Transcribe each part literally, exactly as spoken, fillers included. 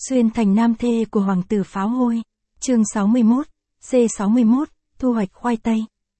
Xuyên thành nam thê của hoàng tử pháo hôi. Chương sáu mươi mốt, C sáu mươi mốt, thu hoạch khoai tây.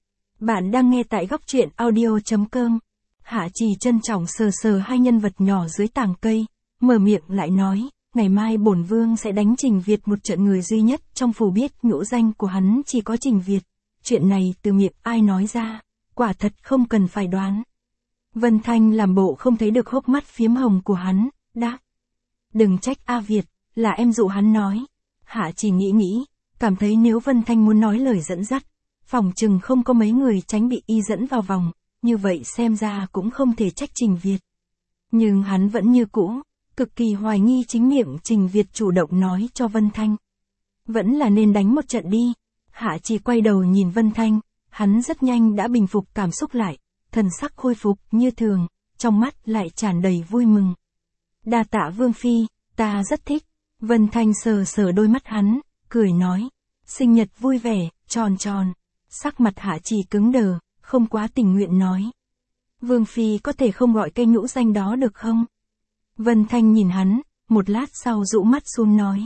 Bạn đang nghe tại góc truyện audio chấm com. Hạ Trì trân trọng sờ sờ hai nhân vật nhỏ dưới tàng cây, mở miệng lại nói, ngày mai bổn vương sẽ đánh Trình Việt một trận, người duy nhất trong phủ biết nhũ danh của hắn chỉ có Trình Việt. Chuyện này từ miệng ai nói ra, quả thật không cần phải đoán. Vân Thanh làm bộ không thấy được hốc mắt phiếm hồng của hắn, đáp. Đừng trách A Việt, là em dụ hắn nói. Hạ Trì nghĩ nghĩ, cảm thấy nếu Vân Thanh muốn nói lời dẫn dắt, phòng chừng không có mấy người tránh bị y dẫn vào vòng, như vậy xem ra cũng không thể trách Trình Việt. Nhưng hắn vẫn như cũ, cực kỳ hoài nghi chính miệng Trình Việt chủ động nói cho Vân Thanh. Vẫn là nên đánh một trận đi. Hạ Trì quay đầu nhìn Vân Thanh, hắn rất nhanh đã bình phục cảm xúc lại, thần sắc khôi phục như thường, trong mắt lại tràn đầy vui mừng. Đa tạ Vương Phi, ta rất thích. Vân Thanh sờ sờ đôi mắt hắn, cười nói, sinh nhật vui vẻ, tròn tròn. Sắc mặt Hạ Trì cứng đờ, không quá tình nguyện nói. Vương Phi có thể không gọi cây nhũ danh đó được không? Vân Thanh nhìn hắn, một lát sau rũ mắt xuống nói.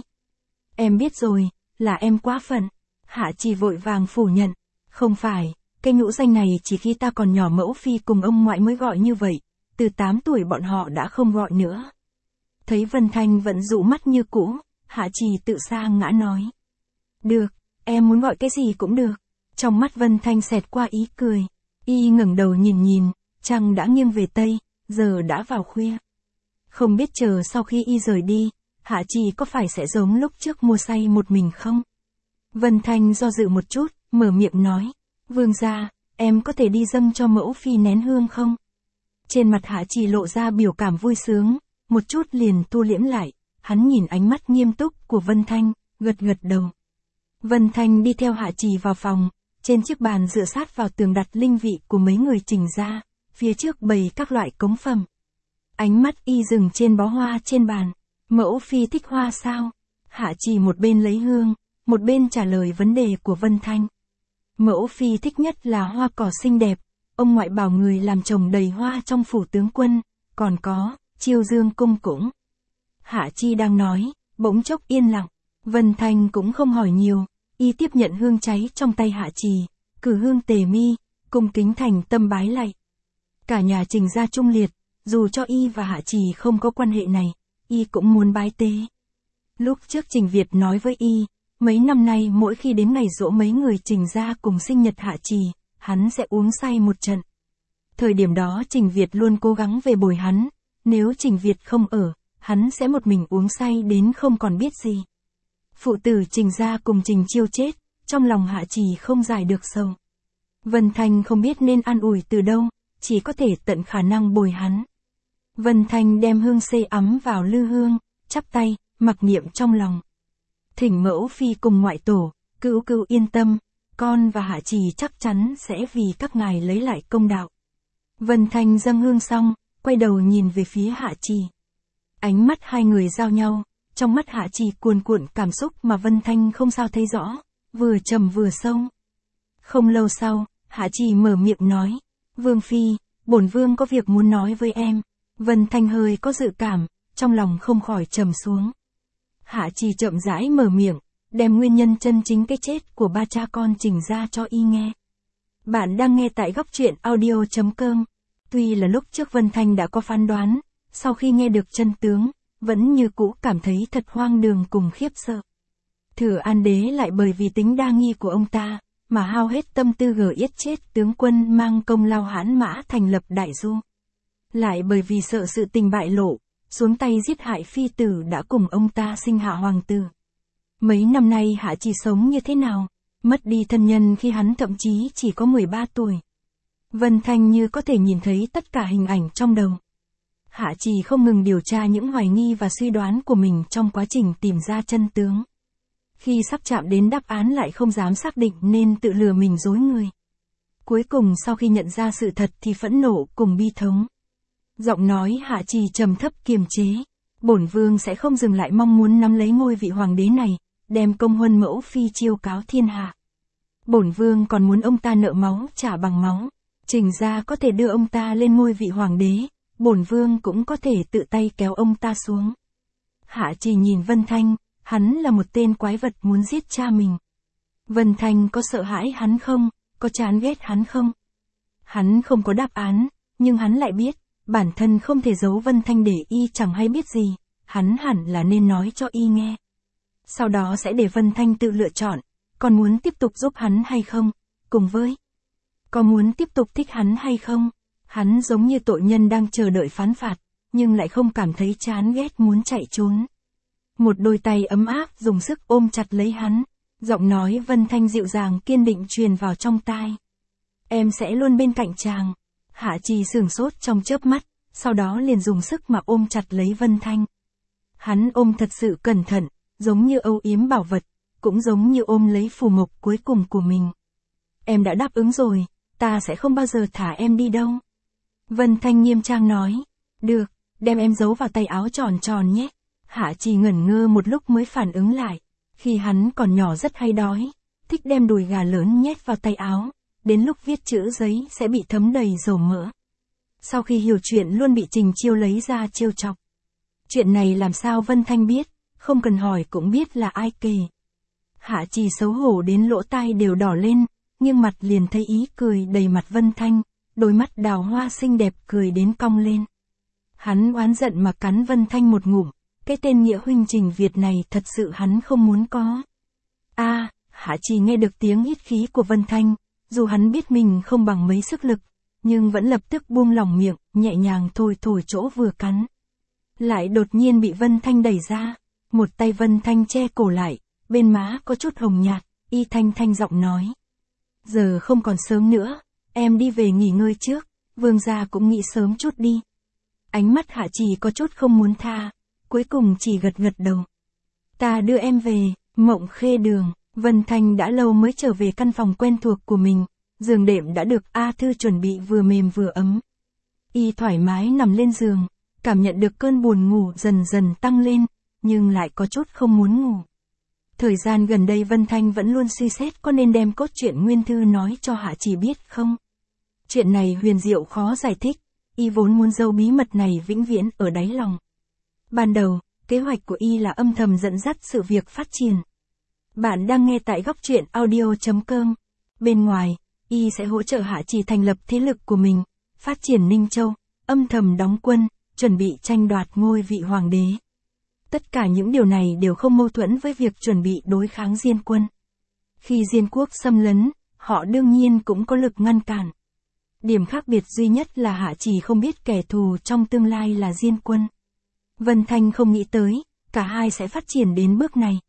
Em biết rồi, là em quá phận. Hạ Trì vội vàng phủ nhận. Không phải, cây nhũ danh này chỉ khi ta còn nhỏ mẫu phi cùng ông ngoại mới gọi như vậy, từ tám tuổi bọn họ đã không gọi nữa. Thấy Vân Thanh vẫn dụ mắt như cũ, Hạ Trì tự sa ngã nói. Được, em muốn gọi cái gì cũng được. Trong mắt Vân Thanh xẹt qua ý cười. Y ngẩng đầu nhìn nhìn, trăng đã nghiêng về Tây, giờ đã vào khuya. Không biết chờ sau khi y rời đi, Hạ Trì có phải sẽ giống lúc trước mua say một mình không? Vân Thanh do dự một chút, mở miệng nói. Vương gia, em có thể đi dâng cho mẫu phi nén hương không? Trên mặt Hạ Trì lộ ra biểu cảm vui sướng, một chút liền thu liễm lại, hắn nhìn ánh mắt nghiêm túc của Vân Thanh, gật gật đầu. Vân Thanh đi theo Hạ Trì vào phòng, trên chiếc bàn dựa sát vào tường đặt linh vị của mấy người Trình gia, phía trước bày các loại cống phẩm. Ánh mắt y dừng trên bó hoa trên bàn, mẫu phi thích hoa sao? Hạ Trì một bên lấy hương, một bên trả lời vấn đề của Vân Thanh. Mẫu phi thích nhất là hoa cỏ xinh đẹp, ông ngoại bảo người làm trồng đầy hoa trong phủ tướng quân, còn có, Chiêu Dương cung cũng. Hạ Chi đang nói, bỗng chốc yên lặng, Vân Thanh cũng không hỏi nhiều, y tiếp nhận hương cháy trong tay Hạ Trì, cử hương tề mi, cung kính thành tâm bái lạy. Cả nhà Trình gia trung liệt, dù cho y và Hạ Trì không có quan hệ này, y cũng muốn bái tế. Lúc trước Trình Việt nói với y, mấy năm nay mỗi khi đến ngày giỗ mấy người Trình gia cùng sinh nhật Hạ Trì, hắn sẽ uống say một trận. Thời điểm đó Trình Việt luôn cố gắng về bồi hắn, nếu Trình Việt không ở, hắn sẽ một mình uống say đến không còn biết gì. Phụ tử Trình gia cùng Trình Chiêu chết, trong lòng Hạ Trì không giải được sầu. Vân Thanh không biết nên an ủi từ đâu, chỉ có thể tận khả năng bồi hắn. Vân Thanh đem hương xê ấm vào lư hương, chắp tay, mặc niệm trong lòng. Thỉnh mẫu phi cùng ngoại tổ, cữu cữu yên tâm, con và Hạ Trì chắc chắn sẽ vì các ngài lấy lại công đạo. Vân Thanh dâng hương xong, quay đầu nhìn về phía Hạ Trì. Ánh mắt hai người giao nhau, trong mắt Hạ Trì cuồn cuộn cảm xúc mà Vân Thanh không sao thấy rõ, vừa trầm vừa sâu. Không lâu sau, Hạ Trì mở miệng nói, Vương Phi, bổn vương có việc muốn nói với em. Vân Thanh hơi có dự cảm, trong lòng không khỏi trầm xuống. Hạ Trì chậm rãi mở miệng, đem nguyên nhân chân chính cái chết của ba cha con Trình ra cho y nghe. Bạn đang nghe tại góc truyện audio chấm com. Tuy là lúc trước Vân Thanh đã có phán đoán, sau khi nghe được chân tướng, vẫn như cũ cảm thấy thật hoang đường cùng khiếp sợ. Thừa An Đế lại bởi vì tính đa nghi của ông ta, mà hao hết tâm tư gờ yết chết tướng quân mang công lao hãn mã thành lập đại du. Lại bởi vì sợ sự tình bại lộ, xuống tay giết hại phi tử đã cùng ông ta sinh hạ hoàng tử. Mấy năm nay Hạ Trì sống như thế nào? Mất đi thân nhân khi hắn thậm chí chỉ có mười ba tuổi. Vân Thanh như có thể nhìn thấy tất cả hình ảnh trong đầu. Hạ Trì không ngừng điều tra những hoài nghi và suy đoán của mình trong quá trình tìm ra chân tướng. Khi sắp chạm đến đáp án lại không dám xác định nên tự lừa mình dối người. Cuối cùng sau khi nhận ra sự thật thì phẫn nộ cùng bi thống. Giọng nói Hạ Trì trầm thấp kiềm chế. Bổn vương sẽ không dừng lại mong muốn nắm lấy ngôi vị hoàng đế này, đem công huân mẫu phi chiêu cáo thiên hạ. Bổn vương còn muốn ông ta nợ máu trả bằng máu. Trình gia có thể đưa ông ta lên ngôi vị hoàng đế, bổn vương cũng có thể tự tay kéo ông ta xuống. Hạ Trì nhìn Vân Thanh, hắn là một tên quái vật muốn giết cha mình. Vân Thanh có sợ hãi hắn không, có chán ghét hắn không? Hắn không có đáp án, nhưng hắn lại biết, bản thân không thể giấu Vân Thanh để y chẳng hay biết gì, hắn hẳn là nên nói cho y nghe. Sau đó sẽ để Vân Thanh tự lựa chọn, còn muốn tiếp tục giúp hắn hay không, cùng với có muốn tiếp tục thích hắn hay không. Hắn giống như tội nhân đang chờ đợi phán phạt, nhưng lại không cảm thấy chán ghét muốn chạy trốn. Một đôi tay ấm áp dùng sức ôm chặt lấy hắn, giọng nói Vân Thanh dịu dàng kiên định truyền vào trong tai. Em sẽ luôn bên cạnh chàng. Hạ Trì sửng sốt trong chớp mắt, sau đó liền dùng sức mà ôm chặt lấy Vân Thanh. Hắn ôm thật sự cẩn thận, giống như âu yếm bảo vật, cũng giống như ôm lấy phù mộc cuối cùng của mình. Em đã đáp ứng rồi, ta sẽ không bao giờ thả em đi đâu. Vân Thanh nghiêm trang nói. Được, đem em giấu vào tay áo tròn tròn nhé. Hạ Trì ngẩn ngơ một lúc mới phản ứng lại. Khi hắn còn nhỏ rất hay đói, thích đem đùi gà lớn nhét vào tay áo, đến lúc viết chữ giấy sẽ bị thấm đầy dầu mỡ. Sau khi hiểu chuyện luôn bị Trình Chiêu lấy ra trêu chọc. Chuyện này làm sao Vân Thanh biết, không cần hỏi cũng biết là ai kể. Hạ Trì xấu hổ đến lỗ tai đều đỏ lên, nghiêng mặt liền thấy ý cười đầy mặt Vân Thanh, đôi mắt đào hoa xinh đẹp cười đến cong lên. Hắn oán giận mà cắn Vân Thanh một ngụm, cái tên nghĩa huynh Trình Việt này thật sự hắn không muốn có. A, à, Hạ Trì nghe được tiếng hít khí của Vân Thanh, dù hắn biết mình không bằng mấy sức lực, nhưng vẫn lập tức buông lỏng miệng, nhẹ nhàng thổi thổi chỗ vừa cắn. Lại đột nhiên bị Vân Thanh đẩy ra, một tay Vân Thanh che cổ lại, bên má có chút hồng nhạt, y thanh thanh giọng nói. Giờ không còn sớm nữa, em đi về nghỉ ngơi trước, vương gia cũng nghĩ sớm chút đi. Ánh mắt Hạ Trì có chút không muốn tha, cuối cùng chỉ gật gật đầu. Ta đưa em về, Mộng Khê Đường. Vân Thanh đã lâu mới trở về căn phòng quen thuộc của mình, giường đệm đã được A Thư chuẩn bị vừa mềm vừa ấm. Y thoải mái nằm lên giường, cảm nhận được cơn buồn ngủ dần dần tăng lên, nhưng lại có chút không muốn ngủ. Thời gian gần đây Vân Thanh vẫn luôn suy xét có nên đem cốt truyện nguyên thư nói cho Hạ Trì biết không. Chuyện này huyền diệu khó giải thích, y vốn muốn giấu bí mật này vĩnh viễn ở đáy lòng. Ban đầu, kế hoạch của y là âm thầm dẫn dắt sự việc phát triển. Bạn đang nghe tại góc truyện audio chấm com. Bên ngoài, y sẽ hỗ trợ Hạ Trì thành lập thế lực của mình, phát triển Ninh Châu, âm thầm đóng quân, chuẩn bị tranh đoạt ngôi vị hoàng đế. Tất cả những điều này đều không mâu thuẫn với việc chuẩn bị đối kháng Diên quân. Khi Diên quốc xâm lấn, họ đương nhiên cũng có lực ngăn cản. Điểm khác biệt duy nhất là Hạ Trì không biết kẻ thù trong tương lai là Diên quân. Vân Thanh không nghĩ tới, cả hai sẽ phát triển đến bước này.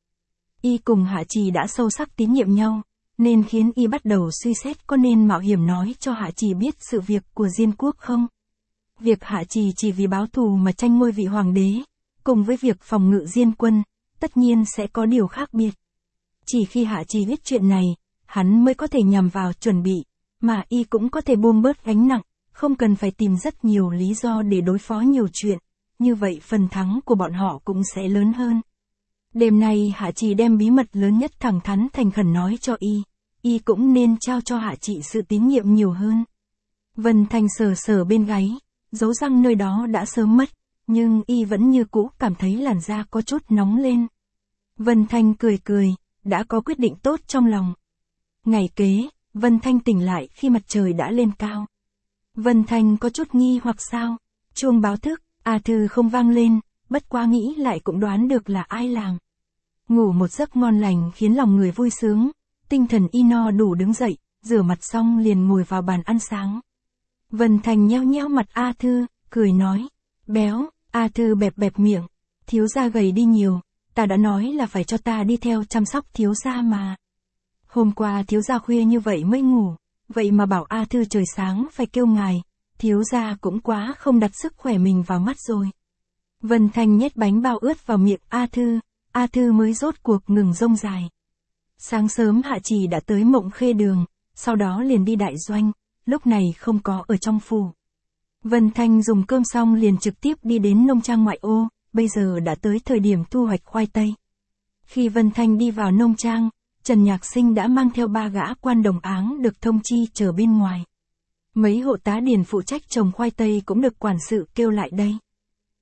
Y cùng Hạ Trì đã sâu sắc tín nhiệm nhau, nên khiến y bắt đầu suy xét có nên mạo hiểm nói cho Hạ Trì biết sự việc của Diên quốc không. Việc Hạ Trì chỉ vì báo thù mà tranh ngôi vị hoàng đế, cùng với việc phòng ngự Diên quân, tất nhiên sẽ có điều khác biệt. Chỉ khi Hạ Trì biết chuyện này, hắn mới có thể nhằm vào chuẩn bị, mà y cũng có thể buông bớt gánh nặng, không cần phải tìm rất nhiều lý do để đối phó nhiều chuyện, như vậy phần thắng của bọn họ cũng sẽ lớn hơn. Đêm nay Hạ Trì đem bí mật lớn nhất thẳng thắn thành khẩn nói cho y, y cũng nên trao cho Hạ Trì sự tín nhiệm nhiều hơn. Vân Thanh sờ sờ bên gáy, dấu răng nơi đó đã sớm mất, nhưng y vẫn như cũ cảm thấy làn da có chút nóng lên. Vân Thanh cười cười, đã có quyết định tốt trong lòng. Ngày kế, Vân Thanh tỉnh lại khi mặt trời đã lên cao. Vân Thanh có chút nghi hoặc sao, chuông báo thức, A Thư không vang lên, bất quá nghĩ lại cũng đoán được là ai làm. Ngủ một giấc ngon lành khiến lòng người vui sướng, tinh thần y no đủ đứng dậy, rửa mặt xong liền ngồi vào bàn ăn sáng. Vân Thanh nheo nheo mặt A Thư, cười nói, béo. A Thư bẹp bẹp miệng, thiếu gia gầy đi nhiều, ta đã nói là phải cho ta đi theo chăm sóc thiếu gia mà. Hôm qua thiếu gia khuya như vậy mới ngủ, vậy mà bảo A Thư trời sáng phải kêu ngài, thiếu gia cũng quá không đặt sức khỏe mình vào mắt rồi. Vân Thanh nhét bánh bao ướt vào miệng A Thư, A Thư mới rốt cuộc ngừng rông dài. Sáng sớm Hạ Trì đã tới Mộng Khê Đường, sau đó liền đi đại doanh, lúc này không có ở trong phủ. Vân Thanh dùng cơm xong liền trực tiếp đi đến nông trang ngoại ô, bây giờ đã tới thời điểm thu hoạch khoai tây. Khi Vân Thanh đi vào nông trang, Trần Nhạc Sinh đã mang theo ba gã quan đồng áng được thông chi chờ bên ngoài. Mấy hộ tá điền phụ trách trồng khoai tây cũng được quản sự kêu lại đây.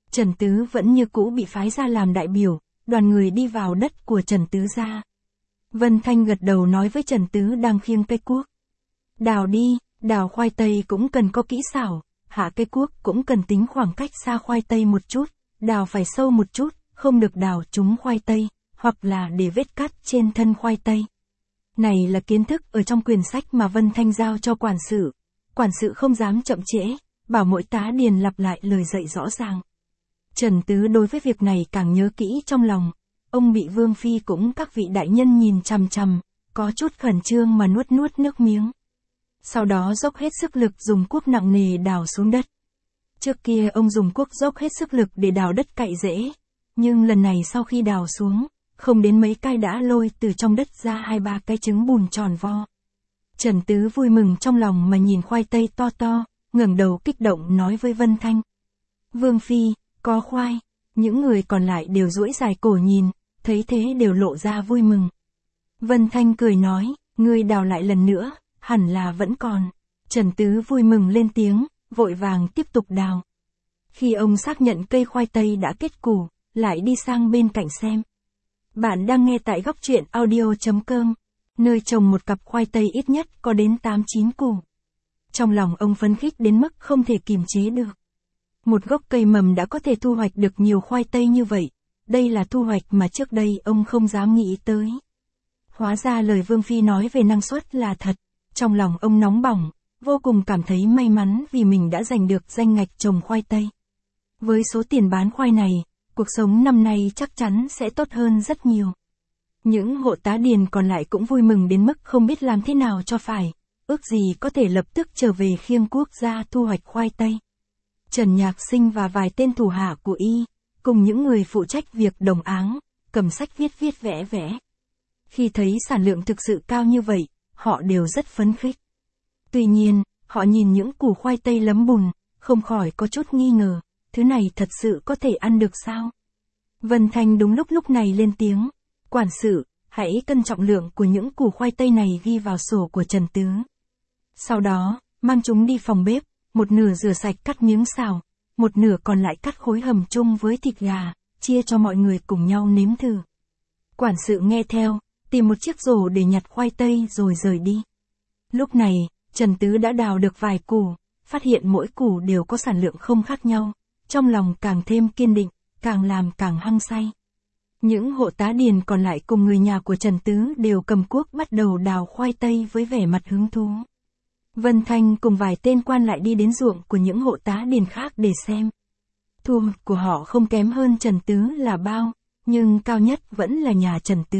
Trần Tứ vẫn như cũ bị phái ra làm đại biểu, đoàn người đi vào đất của Trần Tứ gia. Vân Thanh gật đầu nói với Trần Tứ đang khiêng cây cuốc. Đào đi, đào khoai tây cũng cần có kỹ xảo, hạ cây cuốc cũng cần tính khoảng cách xa khoai tây một chút, đào phải sâu một chút, không được đào trúng khoai tây, hoặc là để vết cắt trên thân khoai tây. Này là kiến thức ở trong quyển sách mà Vân Thanh giao cho quản sự. Quản sự không dám chậm trễ, bảo mỗi tá điền lặp lại lời dạy rõ ràng. Trần Tứ đối với việc này càng nhớ kỹ trong lòng. Ông bị Vương Phi cũng các vị đại nhân nhìn chằm chằm, có chút khẩn trương mà nuốt nuốt nước miếng. Sau đó dốc hết sức lực dùng cuốc nặng nề đào xuống đất. Trước kia ông dùng cuốc dốc hết sức lực để đào đất cạy rễ, nhưng lần này sau khi đào xuống, không đến mấy cái đã lôi từ trong đất ra hai ba cái trứng bùn tròn vo. Trần Tứ vui mừng trong lòng mà nhìn khoai tây to to, ngẩng đầu kích động nói với Vân Thanh. Vương Phi, có khoai. Những người còn lại đều duỗi dài cổ nhìn, thấy thế đều lộ ra vui mừng. Vân Thanh cười nói, ngươi đào lại lần nữa, hẳn là vẫn còn. Trần Tứ vui mừng lên tiếng, vội vàng tiếp tục đào. Khi ông xác nhận cây khoai tây đã kết củ, lại đi sang bên cạnh xem. Bạn đang nghe tại góc truyện audio chấm com, nơi trồng một cặp khoai tây ít nhất có đến tám chín củ. Trong lòng ông phấn khích đến mức không thể kìm chế được. Một gốc cây mầm đã có thể thu hoạch được nhiều khoai tây như vậy, đây là thu hoạch mà trước đây ông không dám nghĩ tới. Hóa ra lời Vương Phi nói về năng suất là thật, trong lòng ông nóng bỏng, vô cùng cảm thấy may mắn vì mình đã giành được danh ngạch trồng khoai tây. Với số tiền bán khoai này, cuộc sống năm nay chắc chắn sẽ tốt hơn rất nhiều. Những hộ tá điền còn lại cũng vui mừng đến mức không biết làm thế nào cho phải, ước gì có thể lập tức trở về khiêng cuốc ra thu hoạch khoai tây. Trần Nhạc Sinh và vài tên thủ hạ của y, cùng những người phụ trách việc đồng áng, cầm sách viết viết vẽ vẽ. Khi thấy sản lượng thực sự cao như vậy, họ đều rất phấn khích. Tuy nhiên, họ nhìn những củ khoai tây lấm bùn, không khỏi có chút nghi ngờ, thứ này thật sự có thể ăn được sao? Vân Thanh đúng lúc lúc này lên tiếng, quản sự, hãy cân trọng lượng của những củ khoai tây này ghi vào sổ của Trần Tứ. Sau đó, mang chúng đi phòng bếp, một nửa rửa sạch cắt miếng xào, một nửa còn lại cắt khối hầm chung với thịt gà, chia cho mọi người cùng nhau nếm thử. Quản sự nghe theo, tìm một chiếc rổ để nhặt khoai tây rồi rời đi. Lúc này, Trần Tứ đã đào được vài củ, phát hiện mỗi củ đều có sản lượng không khác nhau, trong lòng càng thêm kiên định, càng làm càng hăng say. Những hộ tá điền còn lại cùng người nhà của Trần Tứ đều cầm cuốc bắt đầu đào khoai tây với vẻ mặt hứng thú. Vân Thanh cùng vài tên quan lại đi đến ruộng của những hộ tá điền khác để xem. Thu hoạch của họ không kém hơn Trần Tứ là bao, nhưng cao nhất vẫn là nhà Trần Tứ.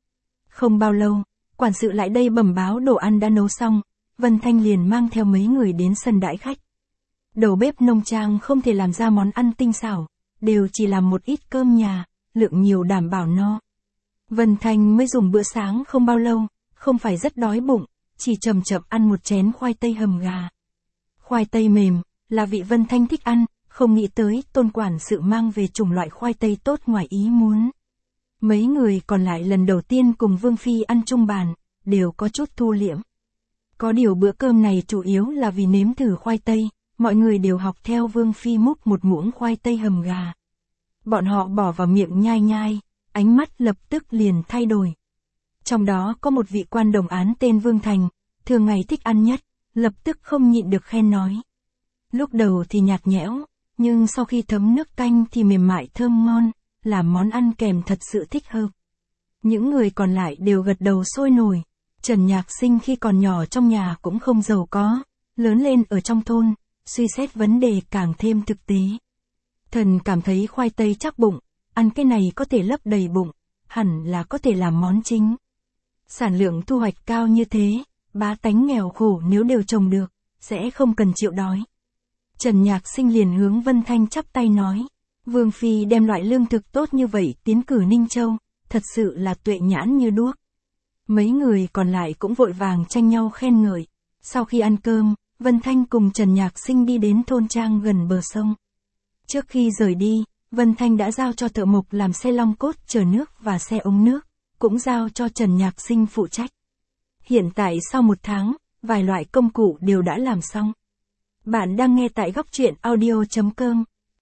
Không bao lâu, quản sự lại đây bẩm báo đồ ăn đã nấu xong, Vân Thanh liền mang theo mấy người đến sân đãi khách. Đầu bếp nông trang không thể làm ra món ăn tinh xảo, đều chỉ làm một ít cơm nhà, lượng nhiều đảm bảo no. Vân Thanh mới dùng bữa sáng không bao lâu, không phải rất đói bụng, chỉ chậm chậm ăn một chén khoai tây hầm gà. Khoai tây mềm, là vị Vân Thanh thích ăn, không nghĩ tới Tôn quản sự mang về chủng loại khoai tây tốt ngoài ý muốn. Mấy người còn lại lần đầu tiên cùng Vương Phi ăn chung bàn, đều có chút thu liễm. Có điều bữa cơm này chủ yếu là vì nếm thử khoai tây, mọi người đều học theo Vương Phi múc một muỗng khoai tây hầm gà. Bọn họ bỏ vào miệng nhai nhai, ánh mắt lập tức liền thay đổi. Trong đó có một vị quan đồng án tên Vương Thành, thường ngày thích ăn nhất, lập tức không nhịn được khen nói. Lúc đầu thì nhạt nhẽo, nhưng sau khi thấm nước canh thì mềm mại thơm ngon, là món ăn kèm thật sự thích hợp. Những người còn lại đều gật đầu sôi nổi. Trần Nhạc Sinh khi còn nhỏ trong nhà cũng không giàu có, lớn lên ở trong thôn, suy xét vấn đề càng thêm thực tế. Thần cảm thấy khoai tây chắc bụng, ăn cái này có thể lấp đầy bụng, hẳn là có thể làm món chính. Sản lượng thu hoạch cao như thế, bá tánh nghèo khổ nếu đều trồng được, sẽ không cần chịu đói. Trần Nhạc Sinh liền hướng Vân Thanh chắp tay nói, Vương Phi đem loại lương thực tốt như vậy tiến cử Ninh Châu, thật sự là tuệ nhãn như đuốc. Mấy người còn lại cũng vội vàng tranh nhau khen ngợi. Sau khi ăn cơm, Vân Thanh cùng Trần Nhạc Sinh đi đến thôn trang gần bờ sông. Trước khi rời đi, Vân Thanh đã giao cho thợ mộc làm xe long cốt chở nước và xe ống nước, cũng giao cho Trần Nhạc Sinh phụ trách. Hiện tại sau một tháng, vài loại công cụ đều đã làm xong. Bạn đang nghe tại góc truyện audio chấm com.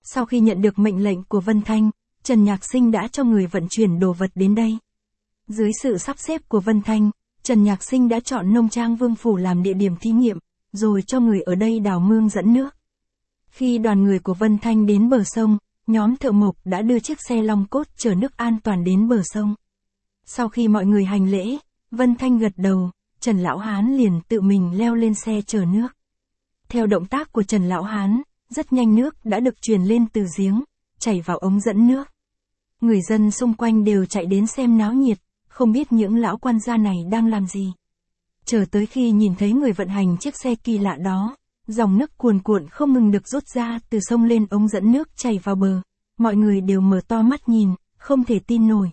Sau khi nhận được mệnh lệnh của Vân Thanh, Trần Nhạc Sinh đã cho người vận chuyển đồ vật đến đây. Dưới sự sắp xếp của Vân Thanh, Trần Nhạc Sinh đã chọn nông trang Vương Phủ làm địa điểm thí nghiệm, rồi cho người ở đây đào mương dẫn nước. Khi đoàn người của Vân Thanh đến bờ sông, nhóm thợ mộc đã đưa chiếc xe long cốt chở nước an toàn đến bờ sông. Sau khi mọi người hành lễ, Vân Thanh gật đầu, Trần Lão Hán liền tự mình leo lên xe chở nước. Theo động tác của Trần Lão Hán, rất nhanh nước đã được truyền lên từ giếng, chảy vào ống dẫn nước. Người dân xung quanh đều chạy đến xem náo nhiệt, không biết những lão quan gia này đang làm gì. Chờ tới khi nhìn thấy người vận hành chiếc xe kỳ lạ đó, dòng nước cuồn cuộn không ngừng được rút ra từ sông lên ống dẫn nước chảy vào bờ, mọi người đều mở to mắt nhìn, không thể tin nổi.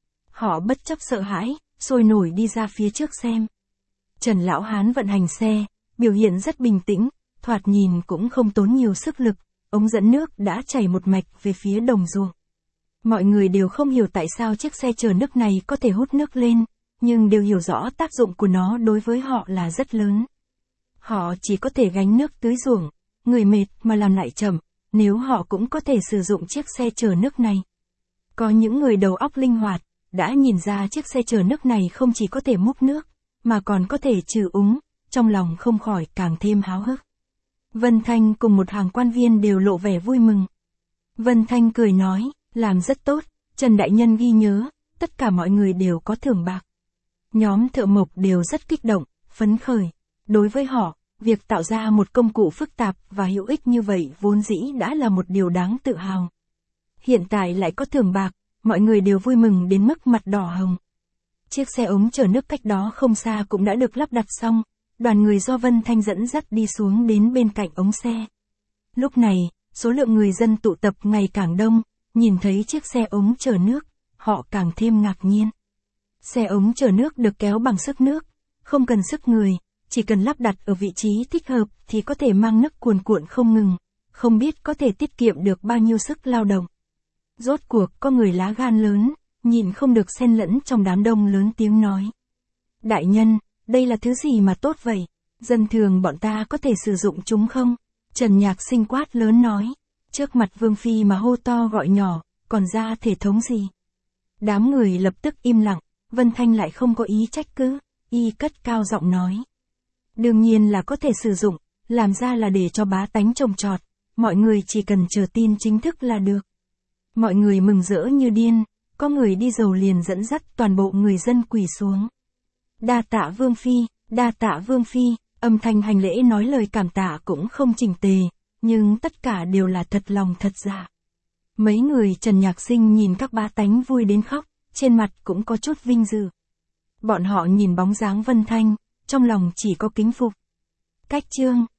Họ bất chấp sợ hãi, sôi nổi đi ra phía trước xem. Trần Lão Hán vận hành xe, biểu hiện rất bình tĩnh, thoạt nhìn cũng không tốn nhiều sức lực, ống dẫn nước đã chảy một mạch về phía đồng ruộng. Mọi người đều không hiểu tại sao chiếc xe chở nước này có thể hút nước lên, nhưng đều hiểu rõ tác dụng của nó đối với họ là rất lớn. Họ chỉ có thể gánh nước tưới ruộng, người mệt mà làm lại chậm, nếu họ cũng có thể sử dụng chiếc xe chở nước này. Có những người đầu óc linh hoạt, đã nhìn ra chiếc xe chở nước này không chỉ có thể múc nước, mà còn có thể trừ úng, trong lòng không khỏi càng thêm háo hức. Vân Thanh cùng một hàng quan viên đều lộ vẻ vui mừng. Vân Thanh cười nói, làm rất tốt, Trần Đại Nhân ghi nhớ, tất cả mọi người đều có thưởng bạc. Nhóm thợ mộc đều rất kích động, phấn khởi. Đối với họ, việc tạo ra một công cụ phức tạp và hữu ích như vậy vốn dĩ đã là một điều đáng tự hào. Hiện tại lại có thưởng bạc, mọi người đều vui mừng đến mức mặt đỏ hồng. Chiếc xe ống chở nước cách đó không xa cũng đã được lắp đặt xong, đoàn người do Vân Thanh dẫn dắt đi xuống đến bên cạnh ống xe. Lúc này, số lượng người dân tụ tập ngày càng đông, nhìn thấy chiếc xe ống chở nước, họ càng thêm ngạc nhiên. Xe ống chở nước được kéo bằng sức nước, không cần sức người, chỉ cần lắp đặt ở vị trí thích hợp thì có thể mang nước cuồn cuộn không ngừng, không biết có thể tiết kiệm được bao nhiêu sức lao động. Rốt cuộc có người lá gan lớn, nhìn không được xen lẫn trong đám đông lớn tiếng nói. Đại nhân, đây là thứ gì mà tốt vậy? Dân thường bọn ta có thể sử dụng chúng không? Trần Nhạc Sinh quát lớn nói. Trước mặt Vương Phi mà hô to gọi nhỏ, còn ra thể thống gì? Đám người lập tức im lặng, Vân Thanh lại không có ý trách cứ, y cất cao giọng nói. Đương nhiên là có thể sử dụng, làm ra là để cho bá tánh trồng trọt, mọi người chỉ cần chờ tin chính thức là được. Mọi người mừng rỡ như điên, có người đi dầu liền dẫn dắt toàn bộ người dân quỳ xuống. Đa tạ Vương Phi, đa tạ Vương Phi, âm thanh hành lễ nói lời cảm tạ cũng không chỉnh tề, nhưng tất cả đều là thật lòng thật dạ. Mấy người Trần Nhạc Sinh nhìn các bá tánh vui đến khóc, trên mặt cũng có chút vinh dự. Bọn họ nhìn bóng dáng Vân Thanh, trong lòng chỉ có kính phục. Cách chương